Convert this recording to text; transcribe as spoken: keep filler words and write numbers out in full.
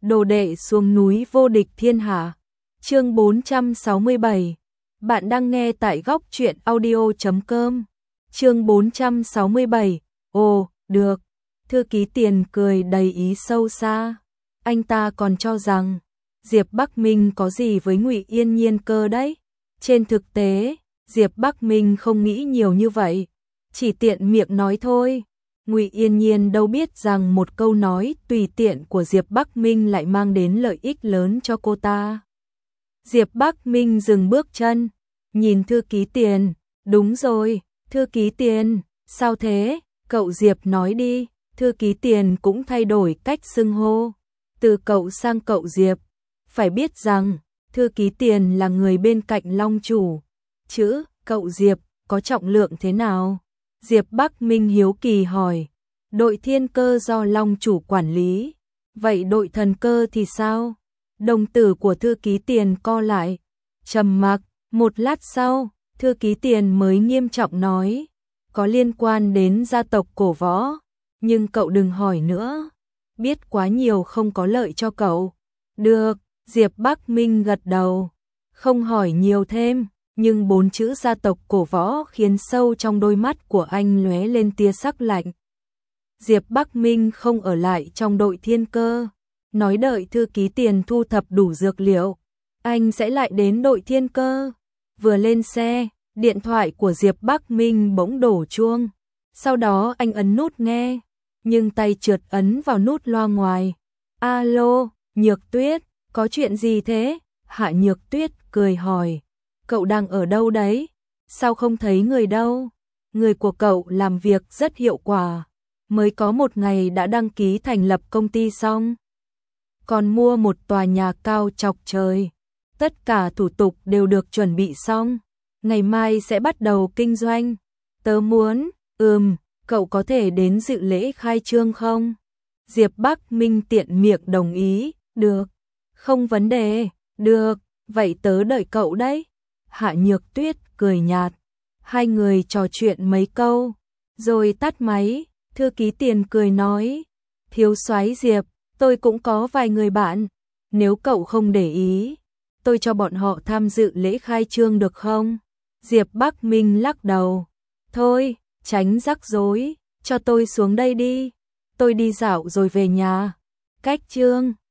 đồ đệ xuống núi vô địch thiên hạ. Chương bốn trăm sáu mươi bảy. Bạn đang nghe tại góc truyện audio chấm com. Chương bốn trăm sáu mươi bảy. Ồ, được. Thư ký Tiền cười đầy ý sâu xa. Anh ta còn cho rằng Diệp Bắc Minh có gì với Ngụy Yên Nhiên cơ đấy. Trên thực tế, Diệp Bắc Minh không nghĩ nhiều như vậy, chỉ tiện miệng nói thôi. Ngụy Yên Nhiên đâu biết rằng một câu nói tùy tiện của Diệp Bắc Minh lại mang đến lợi ích lớn cho cô ta. Diệp Bắc Minh dừng bước chân, nhìn thư ký Tiền. Đúng rồi, thư ký Tiền, sao thế? Cậu Diệp nói đi. Thư ký Tiền cũng thay đổi cách xưng hô, từ cậu sang cậu Diệp. Phải biết rằng, thư ký Tiền là người bên cạnh Long chủ. Chữ, cậu Diệp, có trọng lượng thế nào? Diệp Bắc Minh hiếu kỳ hỏi. Đội thiên cơ do Long chủ quản lý. Vậy đội thần cơ thì sao? Đồng tử của thư ký Tiền co lại. Trầm mặc, một lát sau, thư ký Tiền mới nghiêm trọng nói. Có liên quan đến gia tộc cổ võ. Nhưng cậu đừng hỏi nữa. Biết quá nhiều không có lợi cho cậu. Được, Diệp Bắc Minh gật đầu. Không hỏi nhiều thêm. Nhưng bốn chữ gia tộc cổ võ khiến sâu trong đôi mắt của anh lóe lên tia sắc lạnh. Diệp Bắc Minh không ở lại trong đội thiên cơ, nói đợi thư ký Tiền thu thập đủ dược liệu, anh sẽ lại đến đội thiên cơ. Vừa lên xe, điện thoại của Diệp Bắc Minh bỗng đổ chuông, sau đó anh ấn nút nghe, nhưng tay trượt ấn vào nút loa ngoài. Alo, Nhược Tuyết, có chuyện gì thế? Hạ Nhược Tuyết cười hỏi. Cậu đang ở đâu đấy? Sao không thấy người đâu? Người của cậu làm việc rất hiệu quả. Mới có một ngày đã đăng ký thành lập công ty xong. Còn mua một tòa nhà cao chọc trời. Tất cả thủ tục đều được chuẩn bị xong. Ngày mai sẽ bắt đầu kinh doanh. Tớ muốn, ừm, cậu có thể đến dự lễ khai trương không? Diệp Bắc Minh tiện miệng đồng ý. Được, không vấn đề. Được, vậy tớ đợi cậu đấy. Hạ Nhược Tuyết cười nhạt. Hai người trò chuyện mấy câu, rồi tắt máy. Thư ký Tiền cười nói. Thiếu soái Diệp, tôi cũng có vài người bạn. Nếu cậu không để ý, tôi cho bọn họ tham dự lễ khai trương được không? Diệp Bắc Minh lắc đầu. Thôi, tránh rắc rối, cho tôi xuống đây đi. Tôi đi dạo rồi về nhà. Cách trương.